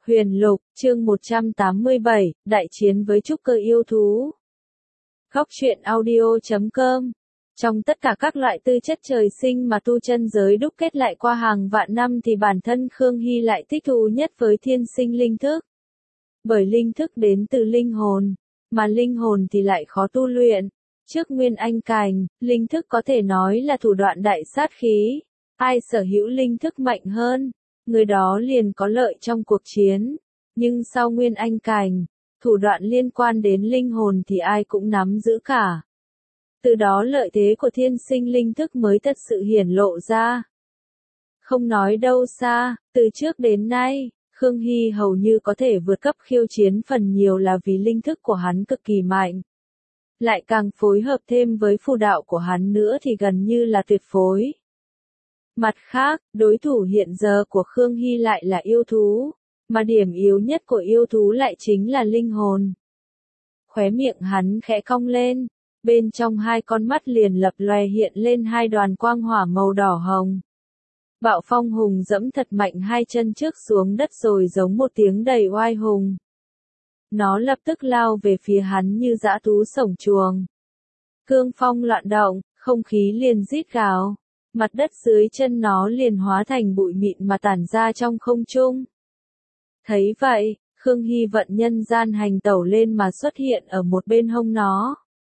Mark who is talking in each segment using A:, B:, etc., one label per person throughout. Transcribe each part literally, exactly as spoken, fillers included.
A: Huyền Lục, chương một trăm tám mươi bảy, đại chiến với trúc cơ yêu thú. Góc truyện audio chấm com. Trong tất cả các loại tư chất trời sinh mà tu chân giới đúc kết lại qua hàng vạn năm thì bản thân Khương Hy lại thích thú nhất với thiên sinh linh thức. Bởi linh thức đến từ linh hồn, mà linh hồn thì lại khó tu luyện. Trước Nguyên Anh Cành, linh thức có thể nói là thủ đoạn đại sát khí. Ai sở hữu linh thức mạnh hơn, người đó liền có lợi trong cuộc chiến. Nhưng sau Nguyên Anh Cành, thủ đoạn liên quan đến linh hồn thì ai cũng nắm giữ cả. Từ đó lợi thế của thiên sinh linh thức mới thật sự hiển lộ ra. Không nói đâu xa, từ trước đến nay, Khương Hy hầu như có thể vượt cấp khiêu chiến phần nhiều là vì linh thức của hắn cực kỳ mạnh. Lại càng phối hợp thêm với phù đạo của hắn nữa thì gần như là tuyệt phối. Mặt khác, đối thủ hiện giờ của Khương Hy lại là yêu thú, mà điểm yếu nhất của yêu thú lại chính là linh hồn. Khóe miệng hắn khẽ cong lên, bên trong hai con mắt liền lập lòe hiện lên hai đoàn quang hỏa màu đỏ hồng. Bạo Phong Hùng dẫm thật mạnh hai chân trước xuống đất rồi giống một tiếng đầy oai hùng. Nó lập tức lao về phía hắn như dã thú sổng chuồng. Cương phong loạn động, không khí liền rít gào. Mặt đất dưới chân nó liền hóa thành bụi mịn mà tản ra trong không trung. Thấy vậy, Khương Hy vận nhân gian hành tẩu lên mà xuất hiện ở một bên hông nó.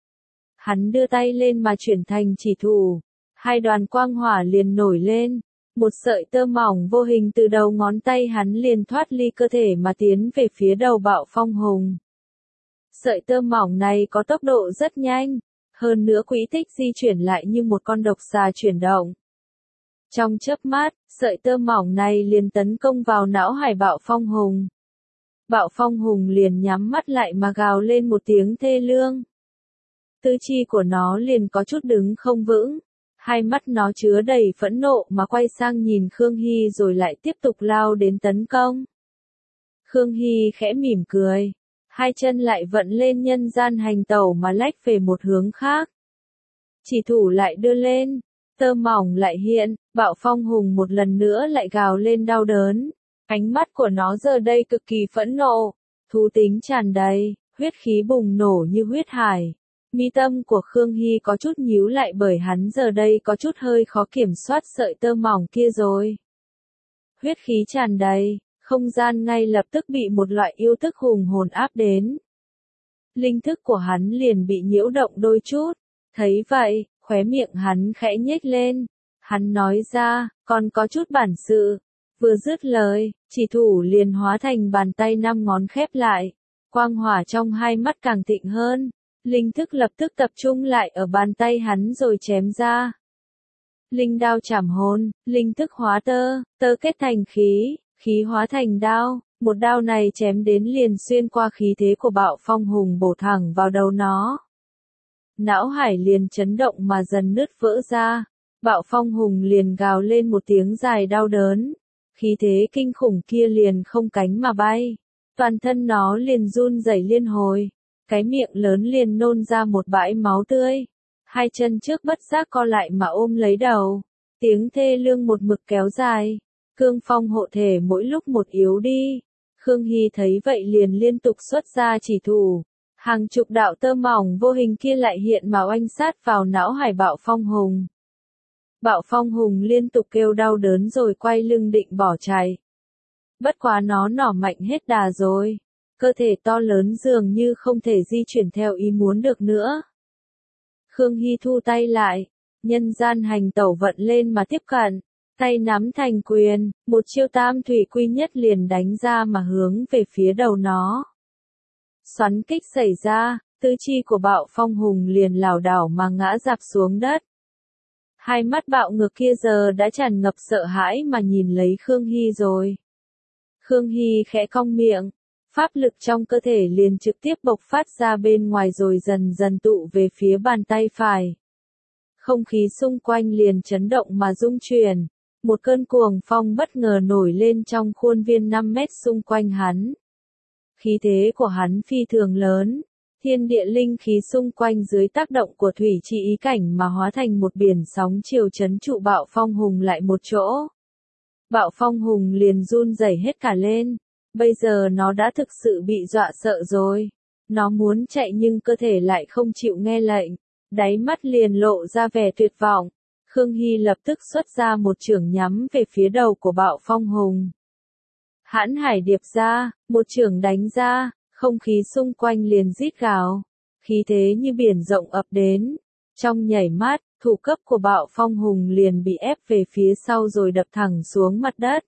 A: Hắn đưa tay lên mà chuyển thành chỉ thủ, hai đoàn quang hỏa liền nổi lên, một sợi tơ mỏng vô hình từ đầu ngón tay hắn liền thoát ly cơ thể mà tiến về phía đầu Bạo Phong Hùng. Sợi tơ mỏng này có tốc độ rất nhanh. Hơn nữa quỹ tích di chuyển lại như một con độc xà chuyển động. Trong chớp mắt, sợi tơ mỏng này liền tấn công vào não hải Bạo Phong Hùng. Bạo Phong Hùng liền nhắm mắt lại mà gào lên một tiếng thê lương. Tư chi của nó liền có chút đứng không vững. Hai mắt nó chứa đầy phẫn nộ mà quay sang nhìn Khương Hy rồi lại tiếp tục lao đến tấn công. Khương Hy khẽ mỉm cười. Hai chân lại vận lên nhân gian hành tẩu mà lách về một hướng khác. Chỉ thủ lại đưa lên, tơ mỏng lại hiện, Bạo Phong Hùng một lần nữa lại gào lên đau đớn. Ánh mắt của nó giờ đây cực kỳ phẫn nộ, thú tính tràn đầy, huyết khí bùng nổ như huyết hải. Mi tâm của Khương Hy có chút nhíu lại bởi hắn giờ đây có chút hơi khó kiểm soát sợi tơ mỏng kia rồi. Huyết khí tràn đầy. Không gian ngay lập tức bị một loại yêu thức hùng hồn áp đến. Linh thức của hắn liền bị nhiễu động đôi chút. Thấy vậy, khóe miệng hắn khẽ nhếch lên. Hắn nói ra, còn có chút bản sự. Vừa dứt lời, chỉ thủ liền hóa thành bàn tay năm ngón khép lại. Quang hỏa trong hai mắt càng thịnh hơn. Linh thức lập tức tập trung lại ở bàn tay hắn rồi chém ra. Linh đao chảm hồn, linh thức hóa tơ, tơ kết thành khí. Khí hóa thành đao, một đao này chém đến liền xuyên qua khí thế của Bạo Phong Hùng bổ thẳng vào đầu nó. Não hải liền chấn động mà dần nứt vỡ ra, Bạo Phong Hùng liền gào lên một tiếng dài đau đớn. Khí thế kinh khủng kia liền không cánh mà bay, toàn thân nó liền run rẩy liên hồi, cái miệng lớn liền nôn ra một bãi máu tươi. Hai chân trước bất giác co lại mà ôm lấy đầu, tiếng thê lương một mực kéo dài. Cương phong hộ thể mỗi lúc một yếu đi. Khương Hy thấy vậy liền liên tục xuất ra chỉ thủ. Hàng chục đạo tơ mỏng vô hình kia lại hiện mà oanh sát vào não hải Bạo Phong Hùng. Bạo Phong Hùng liên tục kêu đau đớn rồi quay lưng định bỏ chạy. Bất quá nó nỏ mạnh hết đà rồi. Cơ thể to lớn dường như không thể di chuyển theo ý muốn được nữa. Khương Hy thu tay lại. Nhân gian hành tẩu vận lên mà tiếp cận. Tay nắm thành quyền, một chiêu tam thủy quy nhất liền đánh ra mà hướng về phía đầu nó. Xoắn kích xảy ra, tư chi của Bạo Phong Hùng liền lảo đảo mà ngã rạp xuống đất. Hai mắt bạo ngược kia giờ đã tràn ngập sợ hãi mà nhìn lấy Khương Hy rồi. Khương Hy khẽ cong miệng, pháp lực trong cơ thể liền trực tiếp bộc phát ra bên ngoài rồi dần dần tụ về phía bàn tay phải. Không khí xung quanh liền chấn động mà rung chuyển. Một cơn cuồng phong bất ngờ nổi lên trong khuôn viên năm mét xung quanh hắn. Khí thế của hắn phi thường lớn, thiên địa linh khí xung quanh dưới tác động của thủy chi ý cảnh mà hóa thành một biển sóng chiều chấn trụ Bạo Phong Hùng lại một chỗ. Bạo Phong Hùng liền run rẩy hết cả lên, Bây giờ nó đã thực sự bị dọa sợ rồi. Nó muốn chạy nhưng cơ thể lại không chịu nghe lệnh. Đáy mắt liền lộ ra vẻ tuyệt vọng. Khương Hy lập tức xuất ra một chưởng nhắm về phía đầu của Bạo Phong Hùng. Hãn Hải điệp ra, một chưởng đánh ra, không khí xung quanh liền rít gào. Khí thế như biển rộng ập đến. Trong nhảy mắt, thủ cấp của Bạo Phong Hùng liền bị ép về phía sau rồi đập thẳng xuống mặt đất.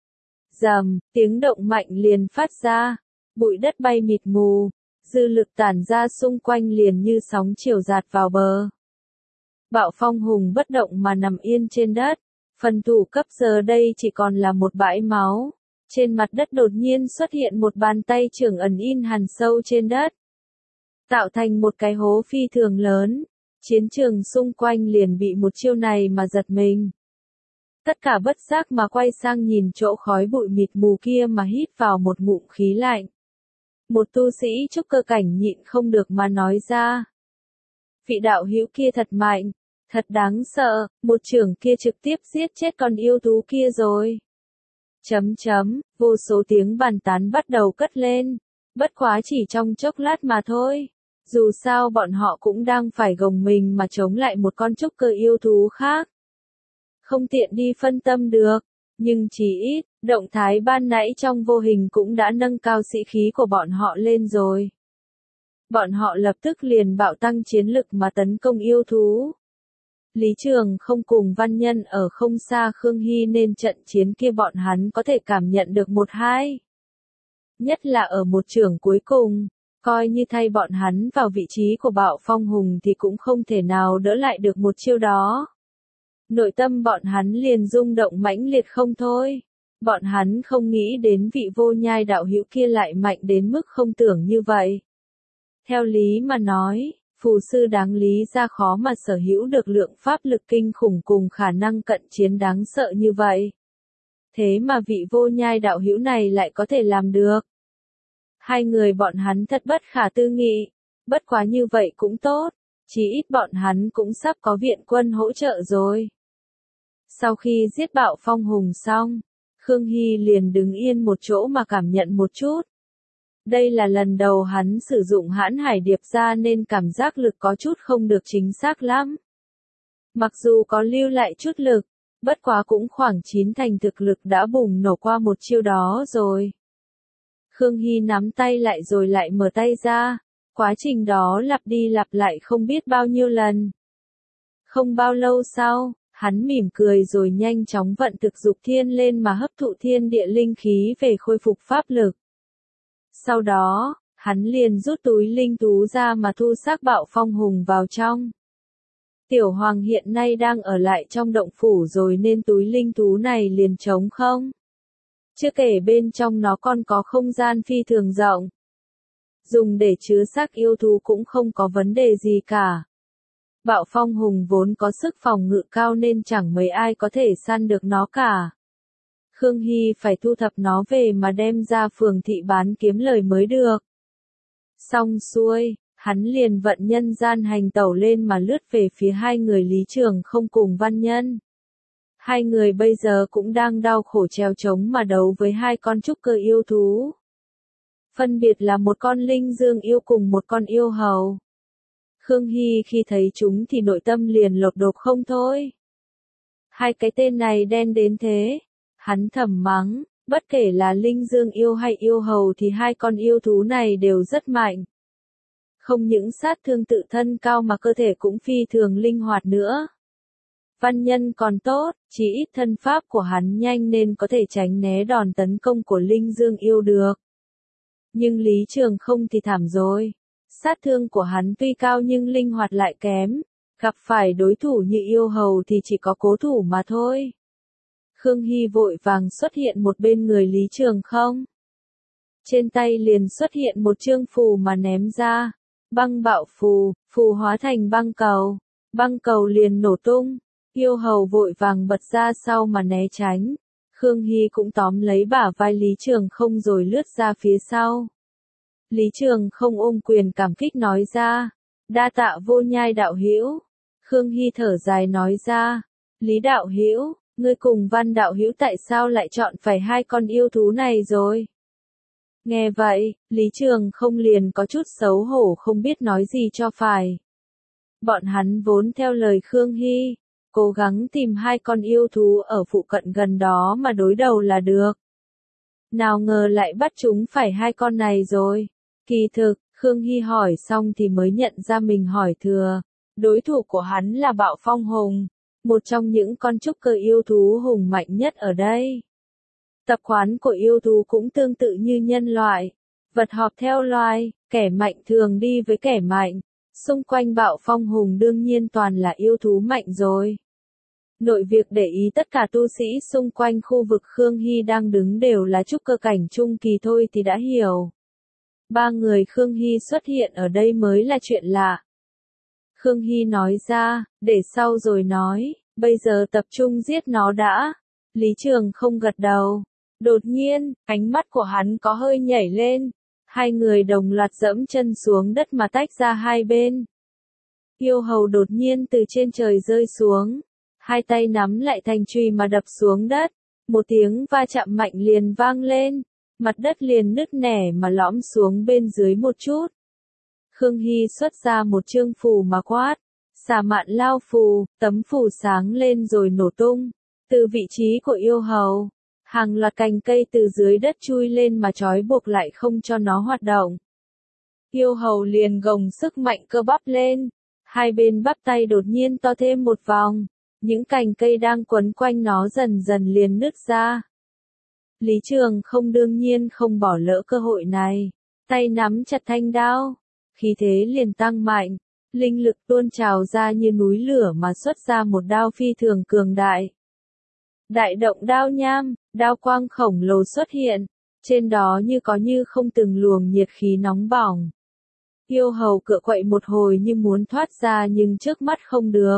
A: Rầm, tiếng động mạnh liền phát ra. Bụi đất bay mịt mù. Dư lực tản ra xung quanh liền như sóng chiều dạt vào bờ. Bạo Phong Hùng bất động mà nằm yên trên đất. Phần thủ cấp giờ đây chỉ còn là một bãi máu. Trên mặt đất đột nhiên xuất hiện một bàn tay trưởng ẩn in hằn sâu trên đất. Tạo thành một cái hố phi thường lớn. Chiến trường xung quanh liền bị một chiêu này mà giật mình. Tất cả bất giác mà quay sang nhìn chỗ khói bụi mịt mù kia mà hít vào một ngụm khí lạnh. Một tu sĩ trúc cơ cảnh nhịn không được mà nói ra. Vị đạo hữu kia thật mạnh, thật đáng sợ, một chưởng kia trực tiếp giết chết con yêu thú kia rồi. Chấm chấm, vô số tiếng bàn tán bắt đầu cất lên, bất quá chỉ trong chốc lát mà thôi. Dù sao bọn họ cũng đang phải gồng mình mà chống lại một con trúc cơ yêu thú khác. Không tiện đi phân tâm được, nhưng chỉ ít, động thái ban nãy trong vô hình cũng đã nâng cao sĩ khí của bọn họ lên rồi. Bọn họ lập tức liền bạo tăng chiến lực mà tấn công yêu thú. Lý Trường không cùng Văn Nhân ở không xa Khương Hy nên trận chiến kia bọn hắn có thể cảm nhận được một hai. Nhất là ở một chưởng cuối cùng, coi như thay bọn hắn vào vị trí của Bạo Phong Hùng thì cũng không thể nào đỡ lại được một chiêu đó. Nội tâm bọn hắn liền rung động mãnh liệt không thôi. Bọn hắn không nghĩ đến vị Vô Nhai đạo hữu kia lại mạnh đến mức không tưởng như vậy. Theo lý mà nói, phù sư đáng lý ra khó mà sở hữu được lượng pháp lực kinh khủng cùng khả năng cận chiến đáng sợ như vậy. Thế mà vị Vô Nhai đạo hữu này lại có thể làm được. Hai người bọn hắn thật bất khả tư nghị, bất quá như vậy cũng tốt, chỉ ít bọn hắn cũng sắp có viện quân hỗ trợ rồi. Sau khi giết Bạo Phong Hùng xong, Khương Hy liền đứng yên một chỗ mà cảm nhận một chút. Đây là lần đầu hắn sử dụng Hãn Hải điệp ra nên cảm giác lực có chút không được chính xác lắm. Mặc dù có lưu lại chút lực, bất quá cũng khoảng chín thành thực lực đã bùng nổ qua một chiêu đó rồi. Khương Hy nắm tay lại rồi lại mở tay ra, quá trình đó lặp đi lặp lại không biết bao nhiêu lần. Không bao lâu sau, hắn mỉm cười rồi nhanh chóng vận thực dục thiên lên mà hấp thụ thiên địa linh khí về khôi phục pháp lực. Sau đó, hắn liền rút túi linh thú ra mà thu xác Bạo Phong Hùng vào trong. Tiểu Hoàng hiện nay đang ở lại trong động phủ rồi nên túi linh thú này liền trống không. Chưa kể bên trong nó còn có không gian phi thường rộng. Dùng để chứa xác yêu thú cũng không có vấn đề gì cả. Bạo Phong Hùng vốn có sức phòng ngự cao nên chẳng mấy ai có thể săn được nó cả. Khương Hy phải thu thập nó về mà đem ra phường thị bán kiếm lời mới được. Xong xuôi, hắn liền vận nhân gian hành tẩu lên mà lướt về phía hai người Lý Trường không cùng Văn Nhân. Hai người bây giờ cũng đang đau khổ trèo trống mà đấu với hai con trúc cơ yêu thú. Phân biệt là một con linh dương yêu cùng một con yêu hầu. Khương Hy khi thấy chúng thì nội tâm liền lột đột không thôi. Hai cái tên này đen đến thế. Hắn thầm mắng, bất kể là linh dương yêu hay yêu hầu thì hai con yêu thú này đều rất mạnh. Không những sát thương tự thân cao mà cơ thể cũng phi thường linh hoạt nữa. Văn Nhân còn tốt, chỉ ít thân pháp của hắn nhanh nên có thể tránh né đòn tấn công của linh dương yêu được. Nhưng Lý Trường không thì thảm rồi. Sát thương của hắn tuy cao nhưng linh hoạt lại kém. Gặp phải đối thủ như yêu hầu thì chỉ có cố thủ mà thôi. Khương Hy vội vàng xuất hiện một bên người Lý Trường không. Trên tay liền xuất hiện một chương phù mà ném ra. Băng bạo phù, phù hóa thành băng cầu. Băng cầu liền nổ tung. Yêu hầu vội vàng bật ra sau mà né tránh. Khương Hy cũng tóm lấy bả vai Lý Trường không rồi lướt ra phía sau. Lý Trường không ôm quyền cảm kích nói ra. Đa tạ Vô Nhai đạo hữu. Khương Hy thở dài nói ra. Lý đạo hữu, ngươi cùng Văn đạo hữu tại sao lại chọn phải hai con yêu thú này rồi? Nghe vậy, Lý Trường không liền có chút xấu hổ không biết nói gì cho phải. Bọn hắn vốn theo lời Khương Hy, cố gắng tìm hai con yêu thú ở phụ cận gần đó mà đối đầu là được. Nào ngờ lại bắt chúng phải hai con này rồi. Kỳ thực, Khương Hy hỏi xong thì mới nhận ra mình hỏi thừa. Đối thủ của hắn là Bạo Phong Hùng, một trong những con trúc cơ yêu thú hùng mạnh nhất ở đây. Tập quán của yêu thú cũng tương tự như nhân loại. Vật họp theo loài, kẻ mạnh thường đi với kẻ mạnh. Xung quanh Bạo Phong Hùng đương nhiên toàn là yêu thú mạnh rồi. Nội việc để ý tất cả tu sĩ xung quanh khu vực Khương Hy đang đứng đều là trúc cơ cảnh trung kỳ thôi thì đã hiểu. Ba người Khương Hy xuất hiện ở đây mới là chuyện lạ. Khương Hy nói ra, để sau rồi nói, bây giờ tập trung giết nó đã. Lý Trường không gật đầu. Đột nhiên, ánh mắt của hắn có hơi nhảy lên. Hai người đồng loạt dẫm chân xuống đất mà tách ra hai bên. Yêu hầu đột nhiên từ trên trời rơi xuống. Hai tay nắm lại thành chùy mà đập xuống đất. Một tiếng va chạm mạnh liền vang lên. Mặt đất liền nứt nẻ mà lõm xuống bên dưới một chút. Khương Hy xuất ra một chương phù mà quát. Xà mạn lao phù, tấm phù sáng lên rồi nổ tung. Từ vị trí của yêu hầu, hàng loạt cành cây từ dưới đất chui lên mà trói buộc lại không cho nó hoạt động. Yêu hầu liền gồng sức mạnh cơ bắp lên. Hai bên bắp tay đột nhiên to thêm một vòng. Những cành cây đang quấn quanh nó dần dần liền nứt ra. Lý Trường không đương nhiên không bỏ lỡ cơ hội này. Tay nắm chặt thanh đao. Khí thế liền tăng mạnh. Linh lực tuôn trào ra như núi lửa mà xuất ra một đao phi thường cường đại. Đại động đao nham, đao quang khổng lồ xuất hiện. Trên đó như có như không từng luồng nhiệt khí nóng bỏng. Yêu hầu cựa quậy một hồi như muốn thoát ra nhưng trước mắt không được.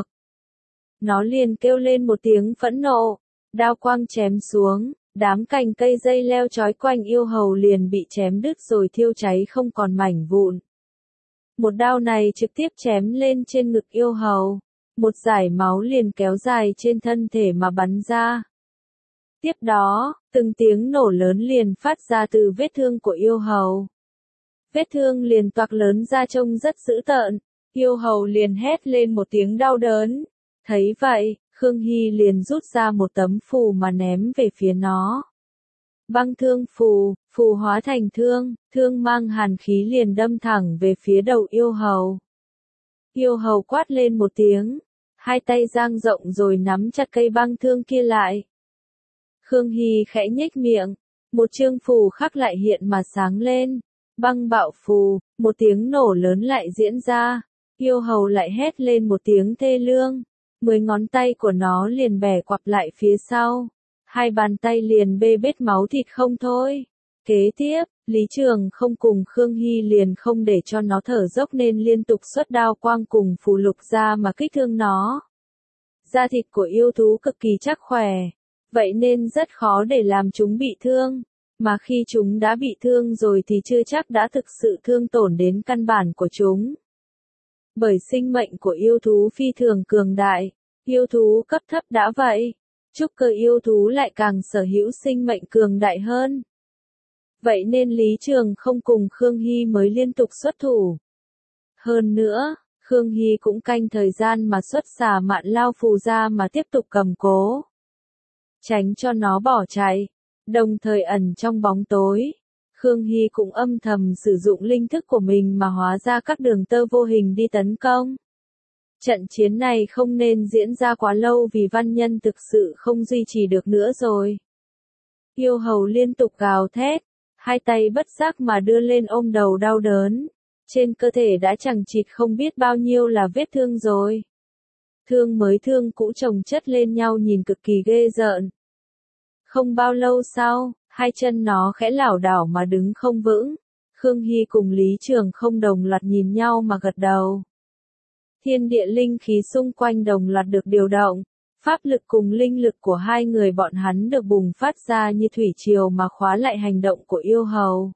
A: Nó liền kêu lên một tiếng phẫn nộ. Đao quang chém xuống. Đám cành cây dây leo trói quanh yêu hầu liền bị chém đứt rồi thiêu cháy không còn mảnh vụn. Một đao này trực tiếp chém lên trên ngực yêu hầu. Một dải máu liền kéo dài trên thân thể mà bắn ra. Tiếp đó, từng tiếng nổ lớn liền phát ra từ vết thương của yêu hầu. Vết thương liền toạc lớn ra trông rất dữ tợn. Yêu hầu liền hét lên một tiếng đau đớn. Thấy vậy, Khương Hy liền rút ra một tấm phù mà ném về phía nó. Băng thương phù, phù hóa thành thương, thương mang hàn khí liền đâm thẳng về phía đầu yêu hầu. Yêu hầu quát lên một tiếng, hai tay dang rộng rồi nắm chặt cây băng thương kia lại. Khương Hy khẽ nhếch miệng, một chương phù khắc lại hiện mà sáng lên. Băng bạo phù, một tiếng nổ lớn lại diễn ra. Yêu hầu lại hét lên một tiếng thê lương. Mười ngón tay của nó liền bẻ quặp lại phía sau. Hai bàn tay liền bê bết máu thịt không thôi. Kế tiếp, Lý Trường không cùng Khương Hy liền không để cho nó thở dốc nên liên tục xuất đao quang cùng phù lục ra mà kích thương nó. Da thịt của yêu thú cực kỳ chắc khỏe. Vậy nên rất khó để làm chúng bị thương. Mà khi chúng đã bị thương rồi thì chưa chắc đã thực sự thương tổn đến căn bản của chúng. Bởi sinh mệnh của yêu thú phi thường cường đại, yêu thú cấp thấp đã vậy, trúc cơ yêu thú lại càng sở hữu sinh mệnh cường đại hơn. Vậy nên Lý Trường không cùng Khương Hy mới liên tục xuất thủ. Hơn nữa, Khương Hy cũng canh thời gian mà xuất xà mạn lao phù ra mà tiếp tục cầm cố. Tránh cho nó bỏ chạy, đồng thời ẩn trong bóng tối. Khương Hy cũng âm thầm sử dụng linh thức của mình mà hóa ra các đường tơ vô hình đi tấn công. Trận chiến này không nên diễn ra quá lâu vì văn nhân thực sự không duy trì được nữa rồi. Yêu hầu liên tục gào thét, hai tay bất giác mà đưa lên ôm đầu đau đớn. Trên cơ thể đã chằng chịt không biết bao nhiêu là vết thương rồi. Thương mới thương cũ chồng chất lên nhau nhìn cực kỳ ghê rợn. Không bao lâu sau, hai chân nó khẽ lảo đảo mà đứng không vững. Khương Hy cùng Lý Trường không đồng loạt nhìn nhau mà gật đầu. Thiên địa linh khí xung quanh đồng loạt được điều động. Pháp lực cùng linh lực của hai người bọn hắn được bùng phát ra như thủy triều mà khóa lại hành động của yêu hầu.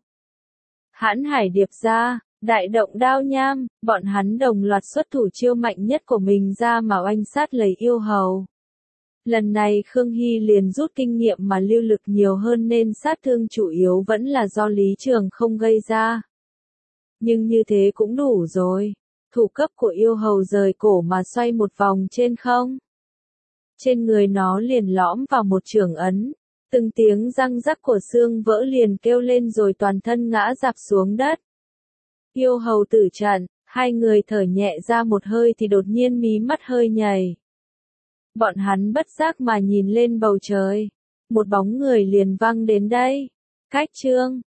A: Hãn hải điệp ra, đại động đao nham, bọn hắn đồng loạt xuất thủ chiêu mạnh nhất của mình ra mà oanh sát lấy yêu hầu. Lần này Khương Hy liền rút kinh nghiệm mà lưu lực nhiều hơn nên sát thương chủ yếu vẫn là do Lý Trường không gây ra. Nhưng như thế cũng đủ rồi. Thủ cấp của yêu hầu rời cổ mà xoay một vòng trên không. Trên người nó liền lõm vào một chưởng ấn. Từng tiếng răng rắc của xương vỡ liền kêu lên rồi toàn thân ngã rạp xuống đất. Yêu hầu tử trận, hai người thở nhẹ ra một hơi thì đột nhiên mí mắt hơi nhảy. Bọn hắn bất giác mà nhìn lên bầu trời. Một bóng người liền văng đến đây. Khách Trương,